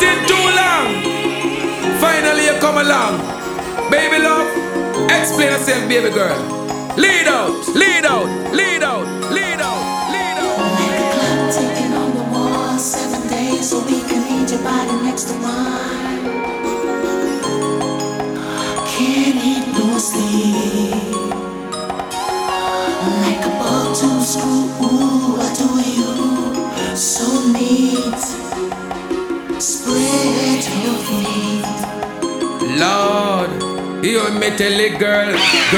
waiting too long. Finally you come along. Baby love, explain yourself, baby girl. Lead out, lead out, lead out, lead out, lead out. Like a clock ticking on the wall, 7 days a week, I need your body next to mine. Can't eat nor sleep. Like a ball to screw, ooh, I do you so neat. Spread your feet. Lord, you me tell it, girl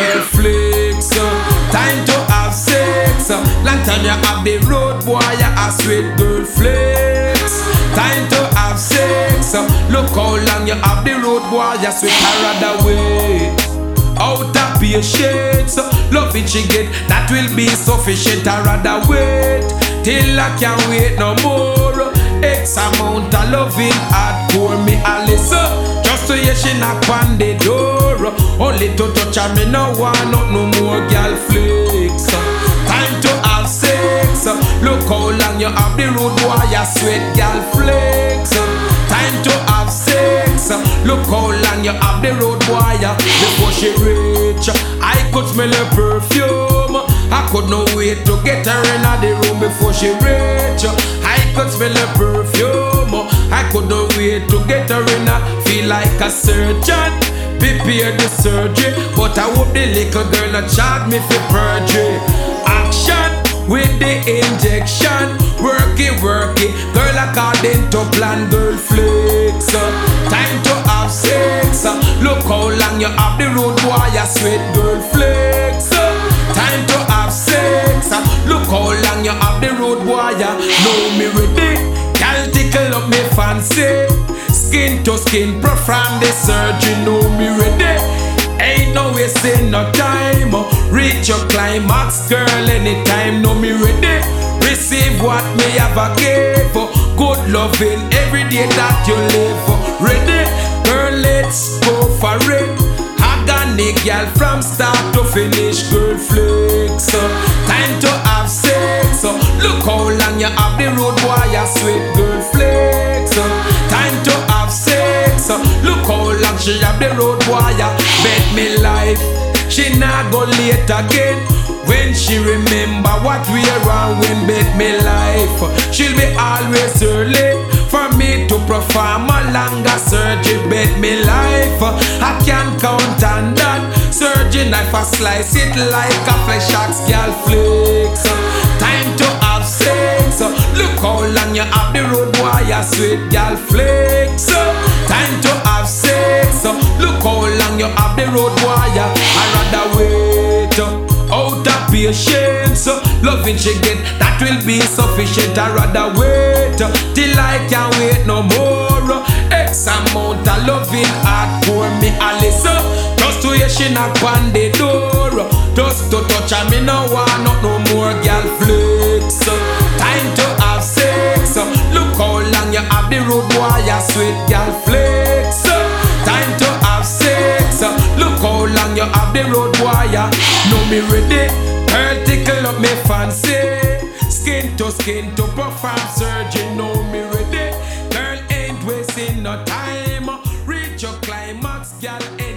flicks. Time to have sex. Long time you have the road boy, you a sweet girl flicks. Time to have sex. Look how long you have the road boy, you sweet I rather wait. Out of patience, love it she get, that will be sufficient. I rather wait till I can't wait no more. X amount of loving hardcore me a listen. Just to hear she knock on the door. Only to touch her, me no want no more girl flicks. Time to have sex. Look how long you have the road boy, you sweet girl flicks. Time to have sex. Look how long you have the road boy. Before she reach, I could smell her perfume. I could not wait to get her in the room before she reach. I could smell her perfume. I could not wait to get her in. Feel like a surgeon, prepare the surgery. But I hope the little girl not charge me for perjury. Action with the injection. Work it, girl according to plan, girl flicks. Time to have sex. Look how long you have the road boy, you sweet girl flicks. Time to have sex. Look how long you have the road boy, know me ready. Girl tickle up me fancy. Skin to skin, perform the surgery, know me ready. Ain't no wasting no time. Reach your climax, girl, anytime, know me ready. Receive what me have a give. Good loving every day that you live. Ready? Girl, let's go for it. Organic girl from start to finish, girl flicks. Time to have sex. Look how long you have the road boy, you sweet girl flicks. Time to have sex. Look how long she have the road boy, bet me life she not go late again. When she remember what we are when bet me life, she'll be always early for me to perform a longer surgery. Bet me life, I can't count on that. Surgery knife I slice it like a flesh axe, girl flicks. Time to have sex. Look how long you have the road boy, you sweet girl flicks. Time to have sex. Look how long you have the road boy, I rather wait. Out of patience, loving she get, that will be sufficient. I rather wait till I can't wait no more. X amount of loving hardcore me a listen. Just to hear she knock on the door. Just to touch her, me no want no more girl flicks. Time to have sex. Look how long you have the road boy, you sweet girl flicks. Time to have sex. Look how long you have the road boy, know me ready. Girl tickle up me fancy. Skin to perform surgery, know me ready. Girl ain't wasting no time. Reach your climax, girl.